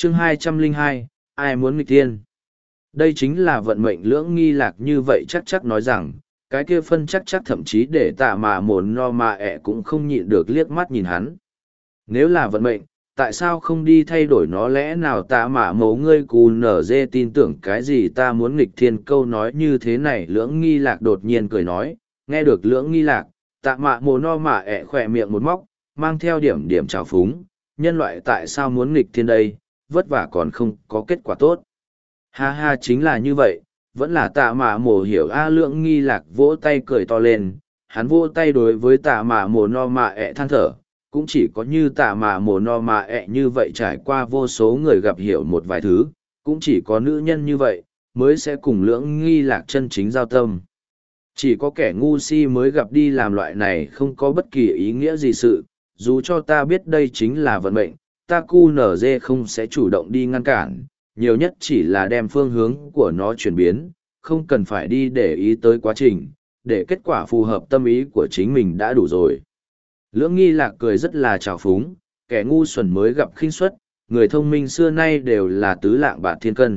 Chương 202, ai muốn nghịch thiên? Đây chính là vận mệnh lưỡng nghi lạc như vậy chắc nói rằng, cái kia phân chắc thậm chí để tạ mà mồn no mà ẹ cũng không nhịn được liếc mắt nhìn hắn. Nếu là vận mệnh, tại sao không đi thay đổi nó, lẽ nào tạ mà mấu ngươi cù nở dê tin tưởng cái gì ta muốn nghịch thiên? Câu nói như thế này lưỡng nghi lạc đột nhiên cười nói, nghe được lưỡng nghi lạc, tạ mạ mồ no mà ẹ khỏe miệng một móc, mang theo điểm trào phúng, nhân loại tại sao muốn nghịch thiên đây, vất vả còn không có kết quả tốt. Ha ha, chính là như vậy, vẫn là tạ mạ mồ hiểu a. Lưỡng nghi lạc vỗ tay cười to lên, hắn vỗ tay đối với tạ mạ mồ no mạ ẹ than thở, cũng chỉ có như tạ mạ mồ no mạ ẹ như vậy trải qua vô số người gặp hiểu một vài thứ, cũng chỉ có nữ nhân như vậy mới sẽ cùng lưỡng nghi lạc chân chính giao tâm. Chỉ có kẻ ngu si mới gặp đi làm loại này không có bất kỳ ý nghĩa gì sự, dù cho ta biết đây chính là vận mệnh, ta cu nở dê không sẽ chủ động đi ngăn cản, nhiều nhất chỉ là đem phương hướng của nó chuyển biến, không cần phải đi để ý tới quá trình, để kết quả phù hợp tâm ý của chính mình đã đủ rồi. Lưỡng nghi lạc cười rất là trào phúng, kẻ ngu xuẩn mới gặp khinh suất, người thông minh xưa nay đều là tứ lạng bạc thiên cân.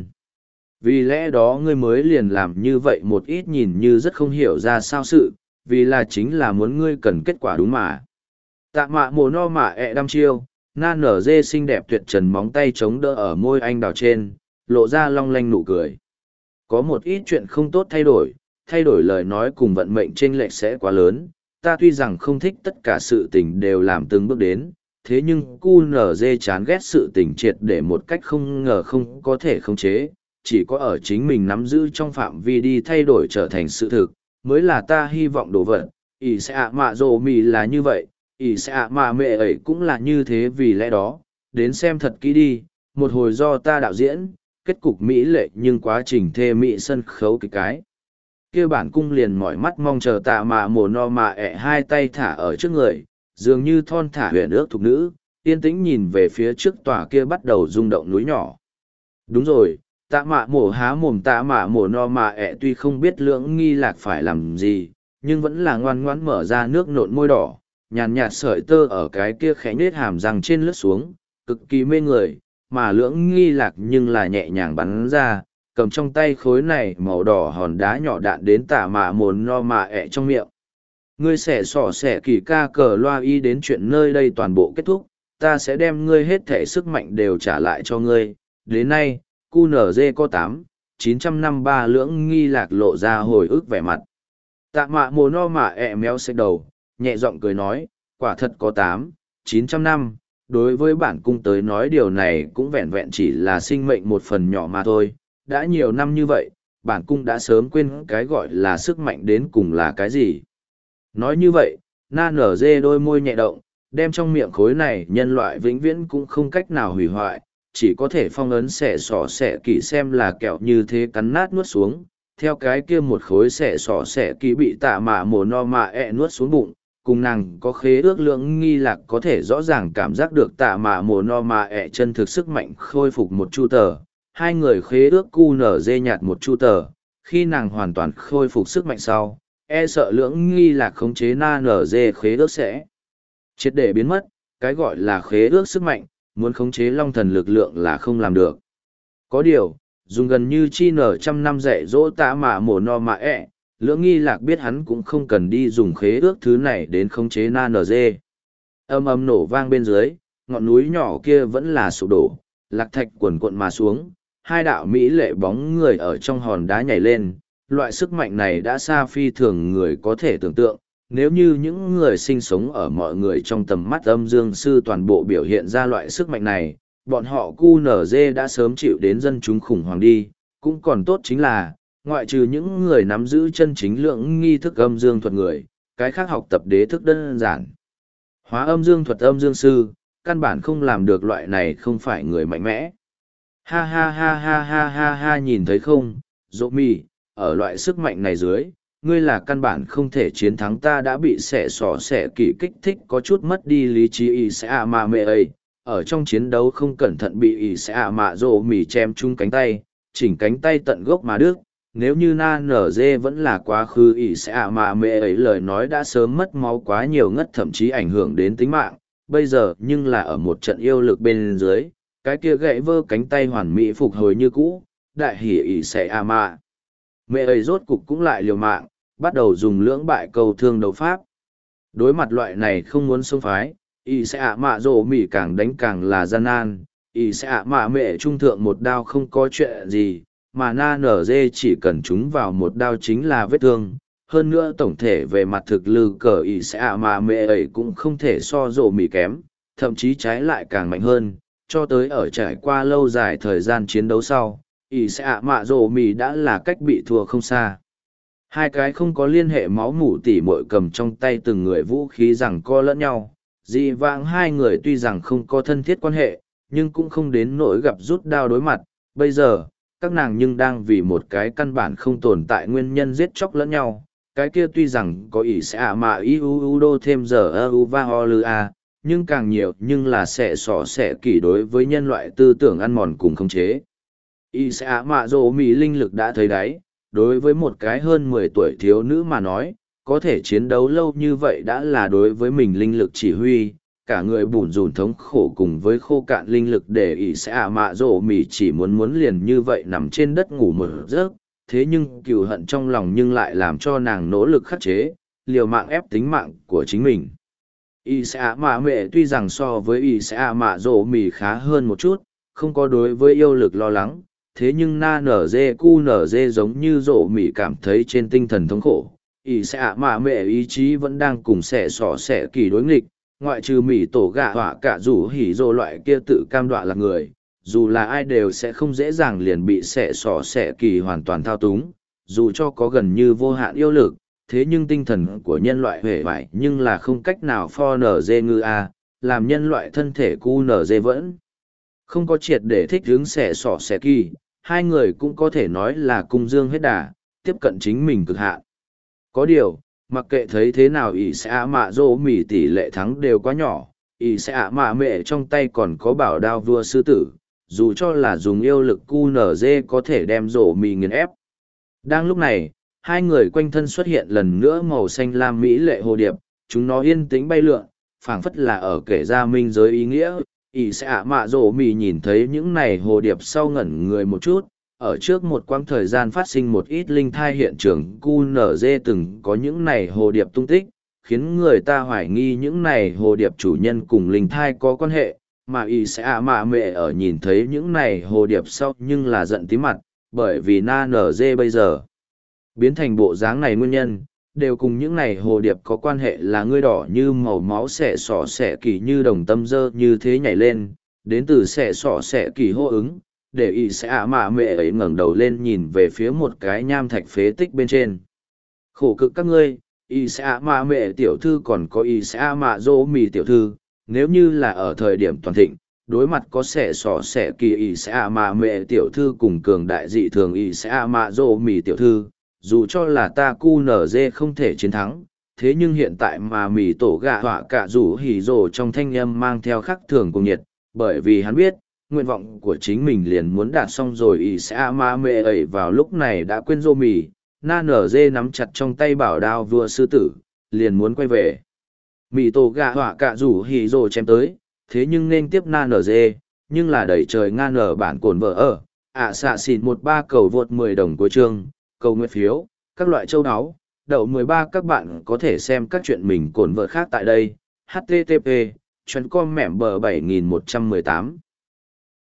Vì lẽ đó ngươi mới liền làm như vậy một ít nhìn như rất không hiểu ra sao sự, vì là chính là muốn ngươi cần kết quả đúng mà. Tạ mạ mồ no mạ ẹ đăm chiêu, na nở dê xinh đẹp tuyệt trần móng tay chống đỡ ở môi anh đào trên, lộ ra long lanh nụ cười. Có một ít chuyện không tốt thay đổi lời nói cùng vận mệnh chênh lệch sẽ quá lớn, ta tuy rằng không thích tất cả sự tình đều làm từng bước đến, thế nhưng cu nở dê chán ghét sự tình triệt để một cách không ngờ không có thể khống chế, chỉ có ở chính mình nắm giữ trong phạm vi đi thay đổi trở thành sự thực, mới là ta hy vọng đồ vật. Ý sẽ ạ mạ rồ mì là như vậy, ý sẽ ạ mạ mẹ ấy cũng là như thế, vì lẽ đó, đến xem thật kỹ đi, một hồi do ta đạo diễn, kết cục mỹ lệ nhưng quá trình thê mỹ sân khấu kịch cái. Kia bản cung liền mỏi mắt mong chờ tạ mạ mồ no mạ ẹ hai tay thả ở trước người, dường như thon thả huyền ước thục nữ, yên tĩnh nhìn về phía trước tòa kia bắt đầu rung động núi nhỏ. Đúng rồi, tạ mạ mổ há mồm, tạ mạ mổ no mạ ẹ tuy không biết lưỡng nghi lạc phải làm gì, nhưng vẫn là ngoan ngoãn mở ra nước nộn môi đỏ, nhàn nhạt sợi tơ ở cái kia khẽ nết hàm răng trên lướt xuống, cực kỳ mê người, mà lưỡng nghi lạc nhưng là nhẹ nhàng bắn ra, cầm trong tay khối này màu đỏ hòn đá nhỏ đạn đến tạ mạ mổ no mạ ẹ trong miệng. Ngươi sẽ xỏ xẻ kỳ ca cờ loa y đến chuyện nơi đây toàn bộ kết thúc, ta sẽ đem ngươi hết thể sức mạnh đều trả lại cho ngươi. Đến nay, QNZ có 953 lưỡng nghi lạc lộ ra hồi ức vẻ mặt. Tạ mạ mồ no mạ ẹ méo xách đầu, nhẹ giọng cười nói, quả thật có 900 năm, đối với bản cung tới nói điều này cũng vẹn vẹn chỉ là sinh mệnh một phần nhỏ mà thôi. Đã nhiều năm như vậy, bản cung đã sớm quên cái gọi là sức mạnh đến cùng là cái gì. Nói như vậy, na nở dê đôi môi nhẹ động, đem trong miệng khối này nhân loại vĩnh viễn cũng không cách nào hủy hoại, chỉ có thể phong ấn xẻ sỏ xẻ kỳ xem là kẹo như thế cắn nát nuốt xuống. Theo cái kia một khối xẻ sỏ xẻ kỳ bị tạ mạ mồ no mạ ẹ nuốt xuống bụng, cùng nàng có khế ước lưỡng nghi lạc có thể rõ ràng cảm giác được tạ mạ mồ no mạ ẹ chân thực sức mạnh khôi phục một chu tờ. Hai người khế ước cu nở dê nhạt một chu tờ, khi nàng hoàn toàn khôi phục sức mạnh sau, e sợ lưỡng nghi lạc khống chế na nở dê khế ước sẽ triệt để biến mất. Cái gọi là khế ước sức mạnh, muốn khống chế long thần lực lượng là không làm được. Có điều, dùng gần như chi nở trăm năm dạy dỗ tạ mạ mồ no mạ ẹ, lưỡng nghi lạc biết hắn cũng không cần đi dùng khế ước thứ này đến khống chế na nở dê. Âm âm nổ vang bên dưới, ngọn núi nhỏ kia vẫn là sụp đổ, lạc thạch quần cuộn mà xuống, hai đạo mỹ lệ bóng người ở trong hòn đá nhảy lên. Loại sức mạnh này đã xa phi thường người có thể tưởng tượng, nếu như những người sinh sống ở mọi người trong tầm mắt âm dương sư toàn bộ biểu hiện ra loại sức mạnh này, bọn họ QNZ đã sớm chịu đến dân chúng khủng hoảng đi. Cũng còn tốt chính là, ngoại trừ những người nắm giữ chân chính lượng nghi thức âm dương thuật người, cái khác học tập đế thức đơn giản. Hóa âm dương thuật âm dương sư, căn bản không làm được loại này, không phải người mạnh mẽ. Ha ha ha ha ha ha ha, nhìn thấy không, Dỗ mì, ở loại sức mạnh này dưới, ngươi là căn bản không thể chiến thắng. Ta đã bị xẻ xỏ xẻ kỳ kích thích có chút mất đi lý trí. Ý sẽ ạ mà mẹ ấy, ở trong chiến đấu không cẩn thận bị ý sẽ ạ mạ Dỗ mì chém chung cánh tay, chỉnh cánh tay tận gốc mà đứt. Nếu như na nở dê vẫn là quá khứ ý sẽ ạ mạ mẹ ấy lời nói đã sớm mất máu quá nhiều ngất, thậm chí ảnh hưởng đến tính mạng. Bây giờ nhưng là ở một trận yêu lực bên dưới, cái kia gãy vơ cánh tay hoàn mỹ phục hồi như cũ, đại hỉ ỉ sẽ à mạ. Mẹ ấy rốt cục cũng lại liều mạng, bắt đầu dùng lưỡng bại cầu thương đấu pháp. Đối mặt loại này không muốn xông phái, ỉ sẽ à mạ rổ mỉ càng đánh càng là gian nan, ỉ sẽ à mạ mẹ trung thượng một đao không có chuyện gì, mà na nở dê chỉ cần trúng vào một đao chính là vết thương. Hơn nữa tổng thể về mặt thực lực cờ ỉ sẽ ạ mà mẹ ấy cũng không thể so rộ mì kém, thậm chí trái lại càng mạnh hơn, cho tới ở trải qua lâu dài thời gian chiến đấu sau, ỉ sẽ ạ mạ rộ mì đã là cách bị thua không xa. Hai cái không có liên hệ máu mủ tỉ muội cầm trong tay từng người vũ khí rằng co lẫn nhau, dị vãng hai người tuy rằng không có thân thiết quan hệ, nhưng cũng không đến nỗi gặp rút đao đối mặt, bây giờ các nàng nhưng đang vì một cái căn bản không tồn tại nguyên nhân giết chóc lẫn nhau. Cái kia tuy rằng có ý sẽ mà iu đô thêm giờ ơ va ho lư a, nhưng càng nhiều nhưng là sẽ sỏ sẽ kỳ đối với nhân loại tư tưởng ăn mòn cùng khống chế. Ý sẽ mà dỗ mỹ linh lực đã thấy đáy, đối với một cái hơn 10 tuổi thiếu nữ mà nói, có thể chiến đấu lâu như vậy đã là đối với mình linh lực chỉ huy, cả người bủn rủn thống khổ cùng với khô cạn linh lực để ỷ sẽ mạ rổ mỉ chỉ muốn liền như vậy nằm trên đất ngủ một giấc, thế nhưng cừu hận trong lòng nhưng lại làm cho nàng nỗ lực khắc chế, liều mạng ép tính mạng của chính mình. ỷ sẽ mạ mẹ tuy rằng so với ỷ sẽ mạ rổ mỉ khá hơn một chút, không có đối với yêu lực lo lắng, thế nhưng na nở dê cu nở dê giống như rổ mỉ cảm thấy trên tinh thần thống khổ. ỷ sẽ mạ mẹ ý chí vẫn đang cùng xẻ sỏ xẻ kỳ đối nghịch, ngoại trừ mỉ tổ gạ họa cả rủ hỉ rồ loại kia tự cam đoạ là người, dù là ai đều sẽ không dễ dàng liền bị xẻ sỏ xẻ kỳ hoàn toàn thao túng, dù cho có gần như vô hạn yêu lực, thế nhưng tinh thần của nhân loại huệ vải nhưng là không cách nào pho nở dê ngư a, làm nhân loại thân thể cu nở dê vẫn không có triệt để thích hướng xẻ sỏ xẻ kỳ, hai người cũng có thể nói là cung dương hết đà, tiếp cận chính mình cực hạn. Có điều, mặc kệ thấy thế nào ỷ sẽ ạ mạ dỗ mỉ tỷ lệ thắng đều quá nhỏ, ỷ sẽ ạ mạ mẹ trong tay còn có bảo đao vua sư tử, dù cho là dùng yêu lực QNZ có thể đem dỗ mỉ nghiền ép. Đang lúc này, hai người quanh thân xuất hiện lần nữa màu xanh lam mỹ lệ hồ điệp, chúng nó yên tĩnh bay lượn, phảng phất là ở kể ra minh giới ý nghĩa. ỷ sẽ ạ mạ dỗ mỉ nhìn thấy những này hồ điệp sau ngẩn người một chút, ở trước một quãng thời gian phát sinh một ít linh thai hiện trường QNZ từng có những này hồ điệp tung tích, khiến người ta hoài nghi những này hồ điệp chủ nhân cùng linh thai có quan hệ, mà y sẽ ạ mạ mẹ ở nhìn thấy những này hồ điệp sau nhưng là giận tí mặt, bởi vì na nở dê bây giờ biến thành bộ dáng này nguyên nhân, đều cùng những này hồ điệp có quan hệ là ngươi đỏ như màu máu xẻ sỏ xẻ kỳ như đồng tâm dơ như thế nhảy lên, đến từ xẻ sỏ xẻ kỳ hô ứng để y sẽ ạ mạ mẹ ấy ngẩng đầu lên nhìn về phía một cái nham thạch phế tích bên trên. Khổ cực các ngươi, y sẽ ạ mạ mẹ tiểu thư còn có y sẽ ạ mạ dỗ mì tiểu thư, nếu như là ở thời điểm toàn thịnh, đối mặt có xẻ sỏ xẻ kỳ y sẽ ạ mạ mẹ tiểu thư cùng cường đại dị thường y sẽ ạ mạ dỗ mì tiểu thư, dù cho là ta cu nở dê không thể chiến thắng, thế nhưng hiện tại mà mì tổ gạ họa cả rủ hỉ rồ trong thanh âm mang theo khắc thường cùng nhiệt, bởi vì hắn biết, nguyện vọng của chính mình liền muốn đạt xong rồi ỷ sẽ ma mê ấy vào lúc này đã quên rô mì, na nở dê nắm chặt trong tay bảo đao vua sư tử, liền muốn quay về. Mì tổ gạ họa cả rủ hỉ rồ chém tới, thế nhưng nên tiếp na nở dê, nhưng là đẩy trời nga nở bản cồn vợ ở, xạ xịt 13 cầu vượt 10 đồng của chương, cầu nguyện phiếu, các loại châu áo, đậu 13 các bạn có thể xem các chuyện mình cồn vợ khác tại đây, http, chuyến com mẻm bờ 7118.